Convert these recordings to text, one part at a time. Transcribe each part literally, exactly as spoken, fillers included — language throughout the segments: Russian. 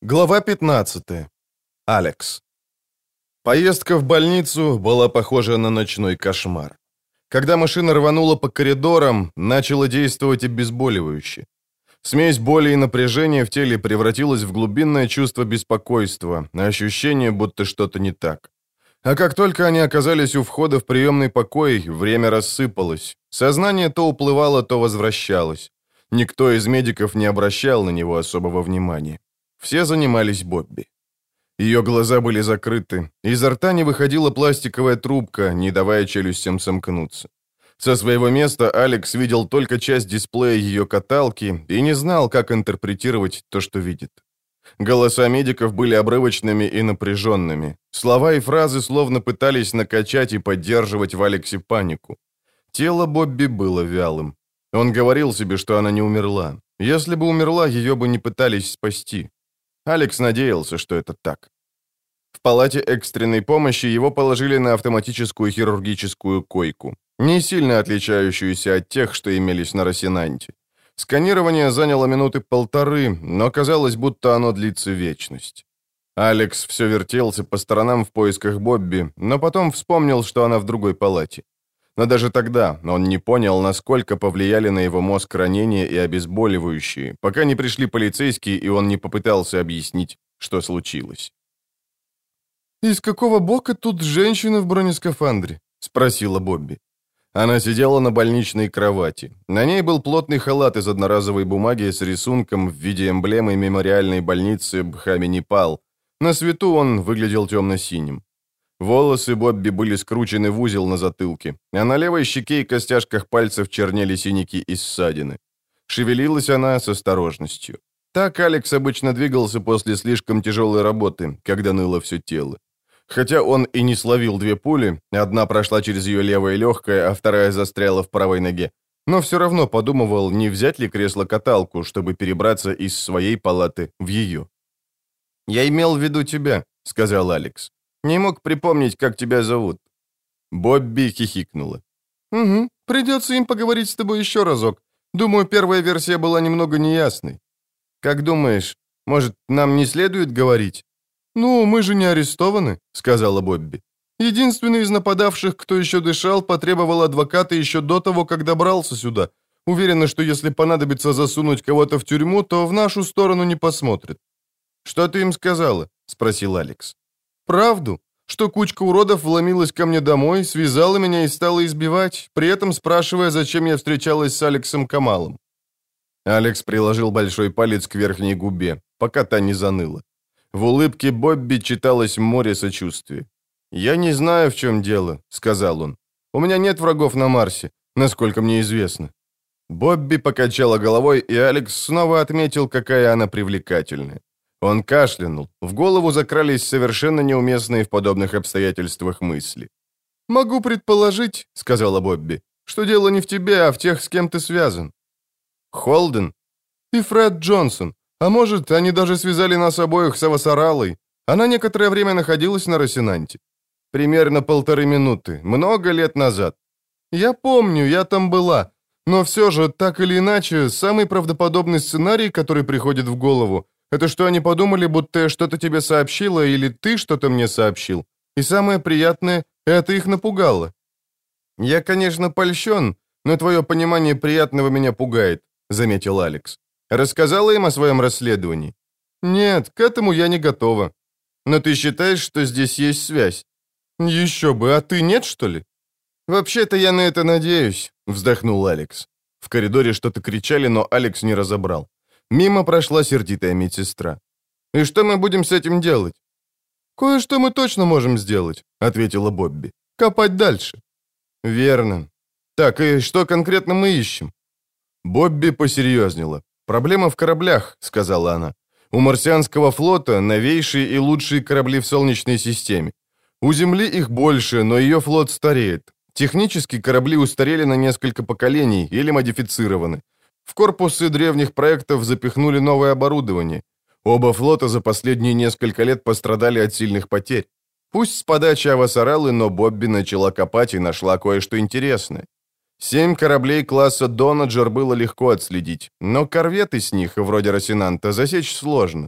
Глава пятнадцатая. Алекс. Поездка в больницу была похожа на ночной кошмар. Когда машина рванула по коридорам, начало действовать обезболивающее. Смесь боли и напряжения в теле превратилась в глубинное чувство беспокойства, ощущение, будто что-то не так. А как только они оказались у входа в приемный покой, время рассыпалось. Сознание то уплывало, то возвращалось. Никто из медиков не обращал на него особого внимания. Все занимались Бобби. Ее глаза были закрыты, изо рта не выходила пластиковая трубка, не давая челюстям сомкнуться. Со своего места Алекс видел только часть дисплея ее каталки и не знал, как интерпретировать то, что видит. Голоса медиков были обрывочными и напряженными. Слова и фразы словно пытались накачать и поддерживать в Алексе панику. Тело Бобби было вялым. Он говорил себе, что она не умерла. Если бы умерла, ее бы не пытались спасти. Алекс надеялся, что это так. В палате экстренной помощи его положили на автоматическую хирургическую койку, не сильно отличающуюся от тех, что имелись на Росинанте. Сканирование заняло минуты полторы, но казалось, будто оно длится вечность. Алекс все вертелся по сторонам в поисках Бобби, но потом вспомнил, что она в другой палате. Но даже тогда он не понял, насколько повлияли на его мозг ранения и обезболивающие, пока не пришли полицейские, и он не попытался объяснить, что случилось. «Из какого бока тут женщина в бронескафандре?» — спросила Бобби. Она сидела на больничной кровати. На ней был плотный халат из одноразовой бумаги с рисунком в виде эмблемы мемориальной больницы Бхами-Непал. На свету он выглядел темно-синим. Волосы Бобби были скручены в узел на затылке, а на левой щеке и костяшках пальцев чернели синяки и ссадины. Шевелилась она с осторожностью. Так Алекс обычно двигался после слишком тяжелой работы, когда ныло все тело. Хотя он и не словил две пули, одна прошла через ее левое легкое, а вторая застряла в правой ноге, но все равно подумывал, не взять ли кресло-каталку, чтобы перебраться из своей палаты в ее. «Я имел в виду тебя», — сказал Алекс. «Не мог припомнить, как тебя зовут». Бобби хихикнула. «Угу, придется им поговорить с тобой еще разок. Думаю, первая версия была немного неясной. Как думаешь, может, нам не следует говорить?» «Ну, мы же не арестованы», — сказала Бобби. «Единственный из нападавших, кто еще дышал, потребовал адвоката еще до того, как добрался сюда. Уверена, что если понадобится засунуть кого-то в тюрьму, то в нашу сторону не посмотрят». «Что ты им сказала?» — спросил Алекс. «Правду, что кучка уродов вломилась ко мне домой, связала меня и стала избивать, при этом спрашивая, зачем я встречалась с Алексом Камалом». Алекс приложил большой палец к верхней губе, пока та не заныла. В улыбке Бобби читалось море сочувствия. «Я не знаю, в чем дело», — сказал он. «У меня нет врагов на Марсе, насколько мне известно». Бобби покачала головой, и Алекс снова отметил, какая она привлекательная. Он кашлянул. В голову закрались совершенно неуместные в подобных обстоятельствах мысли. «Могу предположить», — сказала Бобби, «что дело не в тебе, а в тех, с кем ты связан». «Холден?» «И Фред Джонсон. А может, они даже связали нас обоих с Авасаралой. Она некоторое время находилась на Росинанте. Примерно полторы минуты, много лет назад. Я помню, я там была. Но все же, так или иначе, самый правдоподобный сценарий, который приходит в голову, это что они подумали, будто я что-то тебе сообщила или ты что-то мне сообщил. И самое приятное, это их напугало. Я, конечно, польщен, но твое понимание приятного меня пугает, заметил Алекс. Рассказала им о своем расследовании? Нет, к этому я не готова. Но ты считаешь, что здесь есть связь? Еще бы, а ты нет, что ли? Вообще-то я на это надеюсь, вздохнул Алекс. В коридоре что-то кричали, но Алекс не разобрал. Мимо прошла сердитая медсестра. «И что мы будем с этим делать?» «Кое-что мы точно можем сделать», — ответила Бобби. «Копать дальше». «Верно. Так, и что конкретно мы ищем?» Бобби посерьезнела. «Проблема в кораблях», — сказала она. «У марсианского флота новейшие и лучшие корабли в Солнечной системе. У Земли их больше, но ее флот стареет. Технически корабли устарели на несколько поколений или модифицированы. В корпусы древних проектов запихнули новое оборудование. Оба флота за последние несколько лет пострадали от сильных потерь. Пусть с подачи Авасаралы, но Бобби начала копать и нашла кое-что интересное. Семь кораблей класса Донаджер было легко отследить, но корветы с них, вроде Росинанта, засечь сложно.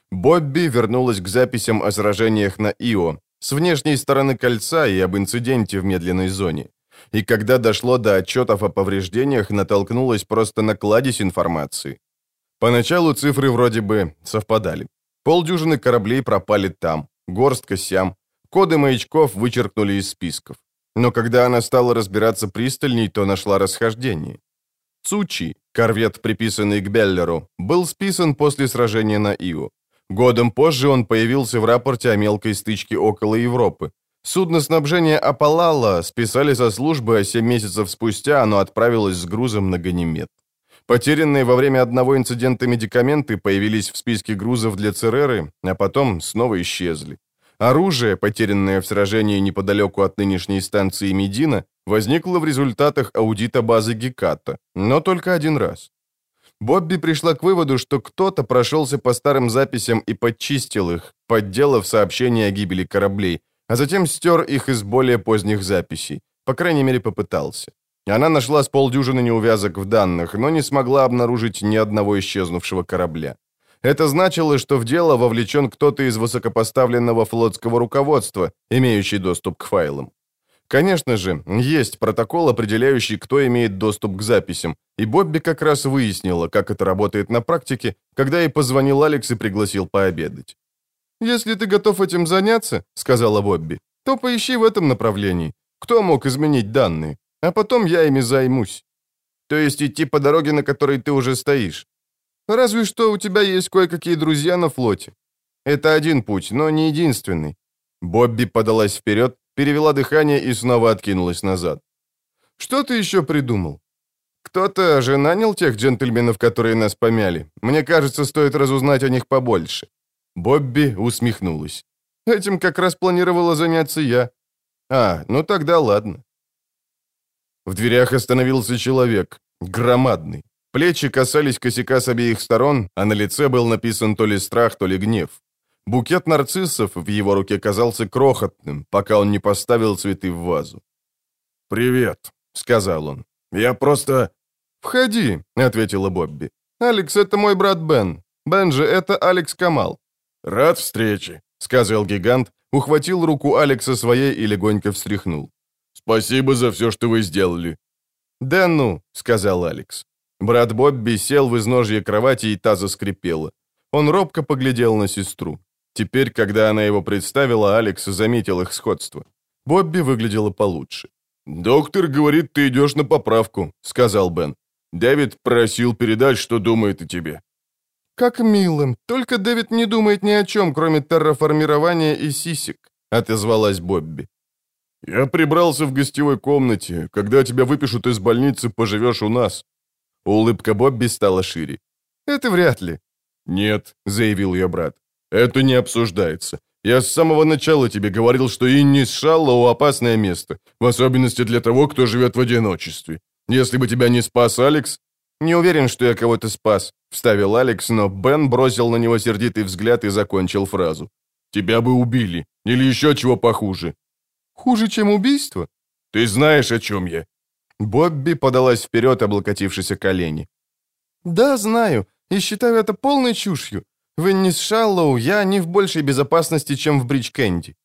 Бобби вернулась к записям о сражениях на Ио, с внешней стороны кольца и об инциденте в медленной зоне. И когда дошло до отчетов о повреждениях, натолкнулась просто на кладезь информации. Поначалу цифры вроде бы совпадали. Полдюжины кораблей пропали там, горстка сям, коды маячков вычеркнули из списков. Но когда она стала разбираться пристальней, то нашла расхождение. Цучи, корвет, приписанный к Беллеру, был списан после сражения на Ио. Годом позже он появился в рапорте о мелкой стычке около Европы. Судно снабжения Апалала списали со службы, а семь месяцев спустя оно отправилось с грузом на Ганимед. Потерянные во время одного инцидента медикаменты появились в списке грузов для Цереры, а потом снова исчезли. Оружие, потерянное в сражении неподалеку от нынешней станции Медина, возникло в результатах аудита базы Геката, но только один раз. Бобби пришла к выводу, что кто-то прошелся по старым записям и подчистил их, подделав сообщения о гибели кораблей, а затем стер их из более поздних записей, по крайней мере попытался. Она нашла с полдюжины неувязок в данных, но не смогла обнаружить ни одного исчезнувшего корабля. Это значило, что в дело вовлечен кто-то из высокопоставленного флотского руководства, имеющий доступ к файлам. Конечно же, есть протокол, определяющий, кто имеет доступ к записям, и Бобби как раз выяснила, как это работает на практике, когда ей позвонил Алекс и пригласил пообедать. «Если ты готов этим заняться, — сказала Бобби, — то поищи в этом направлении. Кто мог изменить данные? А потом я ими займусь. То есть идти по дороге, на которой ты уже стоишь. Разве что у тебя есть кое-какие друзья на флоте. Это один путь, но не единственный». Бобби подалась вперед, перевела дыхание и снова откинулась назад. «Что ты еще придумал? Кто-то же нанял тех джентльменов, которые нас помяли. Мне кажется, стоит разузнать о них побольше». Бобби усмехнулась. «Этим как раз планировала заняться я. А, ну тогда ладно». В дверях остановился человек, громадный. Плечи касались косяка с обеих сторон, а на лице был написан то ли страх, то ли гнев. Букет нарциссов в его руке казался крохотным, пока он не поставил цветы в вазу. «Привет», — сказал он. «Я просто...» «Входи», — ответила Бобби. «Алекс, это мой брат Бен. Бен же, это Алекс Камал». «Рад встрече», — сказал гигант, ухватил руку Алекса своей и легонько встряхнул. «Спасибо за все, что вы сделали». «Да ну», — сказал Алекс. Брат Бобби сел в изножье кровати, и та заскрипела. Он робко поглядел на сестру. Теперь, когда она его представила, Алекс заметил их сходство. Бобби выглядела получше. «Доктор говорит, ты идешь на поправку», — сказал Бен. «Дэвид просил передать, что думает о тебе». «Как мило. Только Дэвид не думает ни о чем, кроме терраформирования и сисек», — отозвалась Бобби. «Я прибрался в гостевой комнате. Когда тебя выпишут из больницы, поживешь у нас». Улыбка Бобби стала шире. «Это вряд ли». «Нет», — заявил ее брат. «Это не обсуждается. Я с самого начала тебе говорил, что Иннис Шаллоу — опасное место, в особенности для того, кто живет в одиночестве. Если бы тебя не спас Алекс...» «Не уверен, что я кого-то спас», — вставил Алекс, но Бен бросил на него сердитый взгляд и закончил фразу. «Тебя бы убили. Или еще чего похуже». «Хуже, чем убийство?» «Ты знаешь, о чем я». Бобби подалась вперед, облокотившись о колени. «Да, знаю, и считаю это полной чушью. В Иннис Шаллоу я не в большей безопасности, чем в Бридж-Кэнди».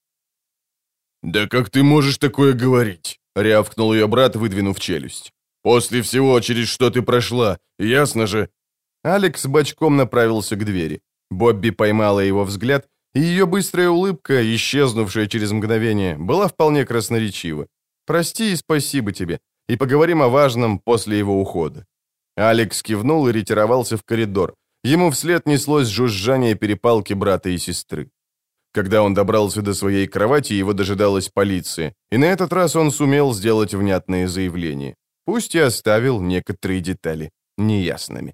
«Да как ты можешь такое говорить?» — рявкнул ее брат, выдвинув челюсть. «После всего, через что ты прошла, ясно же...» Алекс бочком направился к двери. Бобби поймала его взгляд, и ее быстрая улыбка, исчезнувшая через мгновение, была вполне красноречива. «Прости и спасибо тебе, и поговорим о важном после его ухода». Алекс кивнул и ретировался в коридор. Ему вслед неслось жужжание перепалки брата и сестры. Когда он добрался до своей кровати, его дожидалась полиция, и на этот раз он сумел сделать внятное заявление. Пусть и оставил некоторые детали неясными.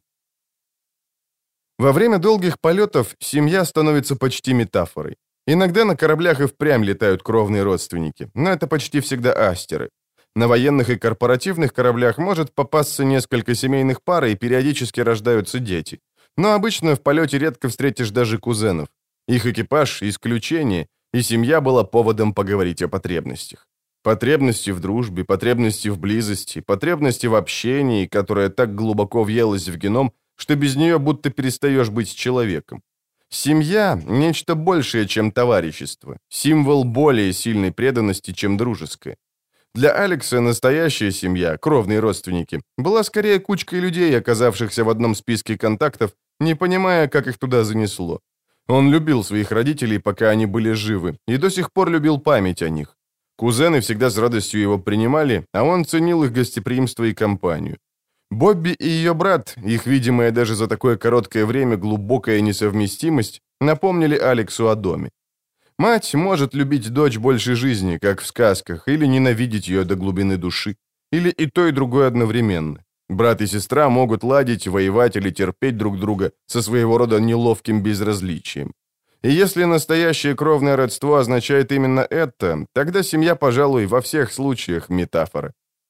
Во время долгих полетов семья становится почти метафорой. Иногда на кораблях и впрямь летают кровные родственники, но это почти всегда астеры. На военных и корпоративных кораблях может попасться несколько семейных пар, и периодически рождаются дети. Но обычно в полете редко встретишь даже кузенов. Их экипаж – исключение, и семья была поводом поговорить о потребностях. Потребности в дружбе, потребности в близости, потребности в общении, которая так глубоко въелась в геном, что без нее будто перестаешь быть человеком. Семья – нечто большее, чем товарищество, символ более сильной преданности, чем дружеская. Для Алекса настоящая семья, кровные родственники, была скорее кучкой людей, оказавшихся в одном списке контактов, не понимая, как их туда занесло. Он любил своих родителей, пока они были живы, и до сих пор любил память о них. Кузены всегда с радостью его принимали, а он ценил их гостеприимство и компанию. Бобби и ее брат, их видимая даже за такое короткое время глубокая несовместимость, напомнили Алексу о доме. Мать может любить дочь больше жизни, как в сказках, или ненавидеть ее до глубины души, или и то, и другое одновременно. Брат и сестра могут ладить, воевать или терпеть друг друга со своего рода неловким безразличием. И если настоящее кровное родство означает именно это, тогда семья, пожалуй, во всех случаях метафора.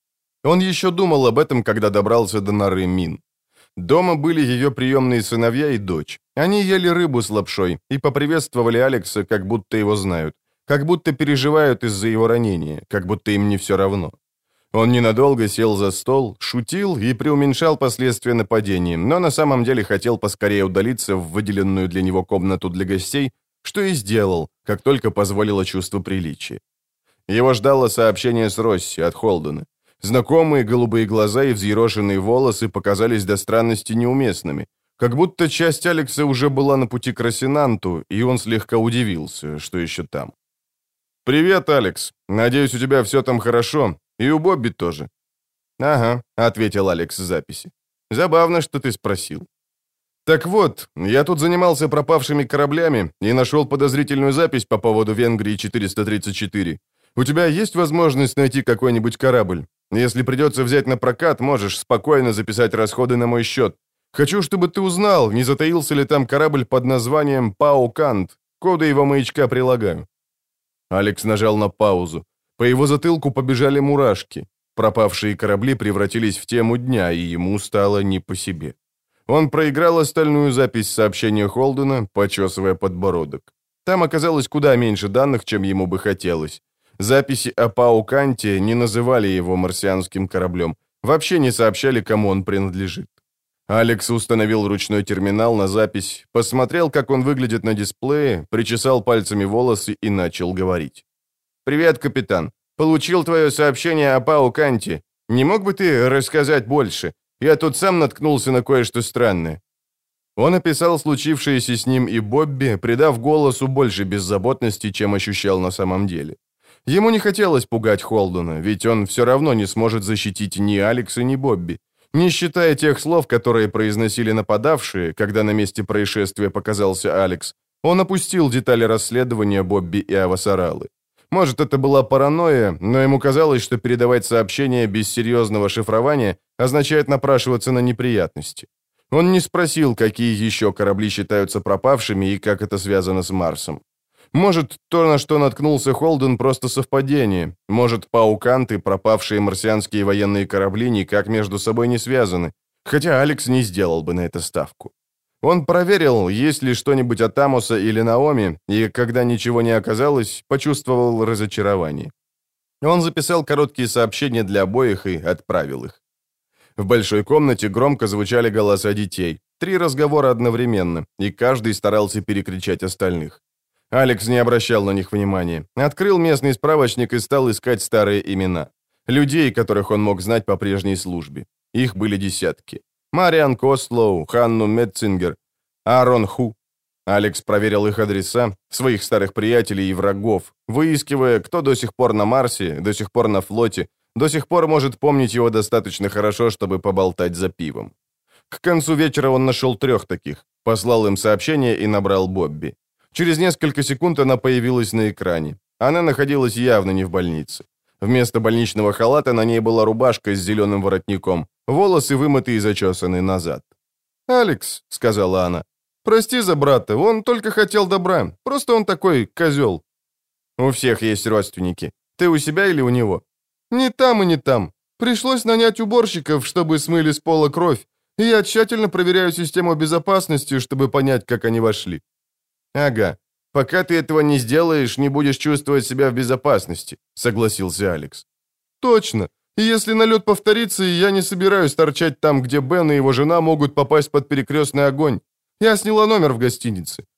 Он еще думал об этом, когда добрался до норы Мин. Дома были ее приемные сыновья и дочь. Они ели рыбу с лапшой и поприветствовали Алекса, как будто его знают, как будто переживают из-за его ранения, как будто им не все равно. Он ненадолго сел за стол, шутил и преуменьшал последствия нападения, но на самом деле хотел поскорее удалиться в выделенную для него комнату для гостей, что и сделал, как только позволило чувство приличия. Его ждало сообщение с Росси от Холдена. Знакомые голубые глаза и взъерошенные волосы показались до странности неуместными, как будто часть Алекса уже была на пути к Росинанту, и он слегка удивился, что еще там. «Привет, Алекс. Надеюсь, у тебя все там хорошо, и у Бобби тоже». «Ага», — ответил Алекс в записи. «Забавно, что ты спросил». «Так вот, я тут занимался пропавшими кораблями и нашел подозрительную запись по поводу Венгрии четыреста тридцать четыре. У тебя есть возможность найти какой-нибудь корабль? Если придется взять на прокат, можешь спокойно записать расходы на мой счет. Хочу, чтобы ты узнал, не затаился ли там корабль под названием «Пау Кант». Коды его маячка прилагаю». Алекс нажал на паузу. По его затылку побежали мурашки. Пропавшие корабли превратились в тему дня, и ему стало не по себе. Он проиграл остальную запись сообщения Холдена, почесывая подбородок. Там оказалось куда меньше данных, чем ему бы хотелось. Записи о Пау Канте не называли его марсианским кораблем, вообще не сообщали, кому он принадлежит. Алекс установил ручной терминал на запись, посмотрел, как он выглядит на дисплее, причесал пальцами волосы и начал говорить. «Привет, капитан. Получил твое сообщение о Пау Канте. Не мог бы ты рассказать больше? Я тут сам наткнулся на кое-что странное». Он описал случившееся с ним и Бобби, придав голосу больше беззаботности, чем ощущал на самом деле. Ему не хотелось пугать Холдена, ведь он все равно не сможет защитить ни Алекса, ни Бобби. Не считая тех слов, которые произносили нападавшие, когда на месте происшествия показался Алекс, он опустил детали расследования Бобби и Авасаралы. Может, это была паранойя, но ему казалось, что передавать сообщения без серьезного шифрования означает напрашиваться на неприятности. Он не спросил, какие еще корабли считаются пропавшими и как это связано с Марсом. Может, то, на что наткнулся Холден, просто совпадение. Может, Пау Кант и пропавшие марсианские военные корабли никак между собой не связаны. Хотя Алекс не сделал бы на это ставку. Он проверил, есть ли что-нибудь от Амоса или Наоми, и, когда ничего не оказалось, почувствовал разочарование. Он записал короткие сообщения для обоих и отправил их. В большой комнате громко звучали голоса детей. Три разговора одновременно, и каждый старался перекричать остальных. Алекс не обращал на них внимания. Открыл местный справочник и стал искать старые имена. Людей, которых он мог знать по прежней службе. Их были десятки. Мариан Кослоу, Ханну Метцингер, Аарон Ху. Алекс проверил их адреса, своих старых приятелей и врагов, выискивая, кто до сих пор на Марсе, до сих пор на флоте, до сих пор может помнить его достаточно хорошо, чтобы поболтать за пивом. К концу вечера он нашел трех таких, послал им сообщение и набрал Бобби. Через несколько секунд она появилась на экране. Она находилась явно не в больнице. Вместо больничного халата на ней была рубашка с зеленым воротником, волосы вымыты и зачесаны назад. «Алекс», — сказала она, — «прости за брата, он только хотел добра, просто он такой козел». «У всех есть родственники. Ты у себя или у него?» «Не там и не там. Пришлось нанять уборщиков, чтобы смыли с пола кровь, и я тщательно проверяю систему безопасности, чтобы понять, как они вошли». «Ага. Пока ты этого не сделаешь, не будешь чувствовать себя в безопасности», — согласился Алекс. «Точно. И если налет повторится, я не собираюсь торчать там, где Бен и его жена могут попасть под перекрестный огонь. Я сняла номер в гостинице.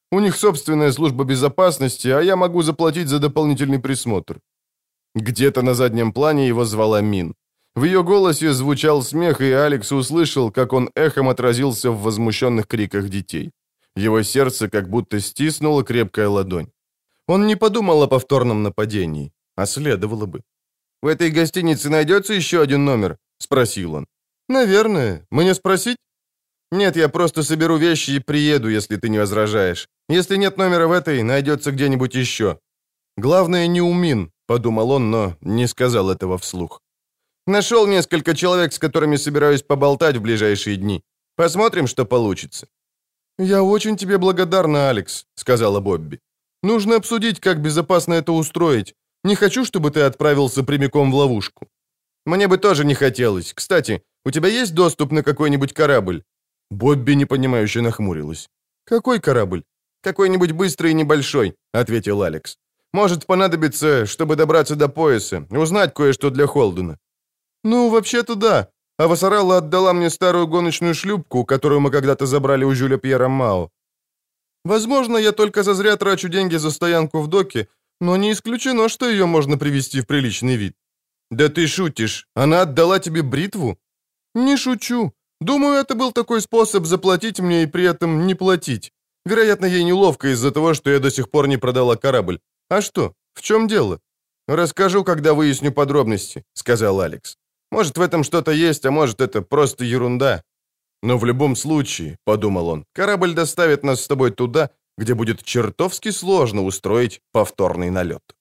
У них собственная служба безопасности, а я могу заплатить за дополнительный присмотр». Где-то на заднем плане его звала Мин. В ее голосе звучал смех, и Алекс услышал, как он эхом отразился в возмущенных криках детей. Его сердце как будто стиснула крепкая ладонь. Он не подумал о повторном нападении, а следовало бы. «В этой гостинице найдется еще один номер?» — спросил он. «Наверное. Мне спросить?» «Нет, я просто соберу вещи и приеду, если ты не возражаешь. Если нет номера в этой, найдется где-нибудь еще». «Главное, не у Мин», — подумал он, но не сказал этого вслух. «Нашел несколько человек, с которыми собираюсь поболтать в ближайшие дни. Посмотрим, что получится». «Я очень тебе благодарна, Алекс», — сказала Бобби. «Нужно обсудить, как безопасно это устроить. Не хочу, чтобы ты отправился прямиком в ловушку». «Мне бы тоже не хотелось. Кстати, у тебя есть доступ на какой-нибудь корабль?» Бобби непонимающе нахмурилась. «Какой корабль?» «Какой-нибудь быстрый и небольшой», — ответил Алекс. «Может понадобиться, чтобы добраться до пояса, узнать кое-что для Холдена». «Ну, вообще-то да. А Вассарелла отдала мне старую гоночную шлюпку, которую мы когда-то забрали у Жюля Пьера Мао. Возможно, я только зазря трачу деньги за стоянку в доке, но не исключено, что ее можно привести в приличный вид». «Да ты шутишь. Она отдала тебе бритву?» «Не шучу. Думаю, это был такой способ заплатить мне и при этом не платить. Вероятно, ей неловко из-за того, что я до сих пор не продала корабль. А что? В чем дело?» «Расскажу, когда выясню подробности», — сказал Алекс. «Может, в этом что-то есть, а может, это просто ерунда». «Но в любом случае», — подумал он, — «корабль доставит нас с тобой туда, где будет чертовски сложно устроить повторный налет».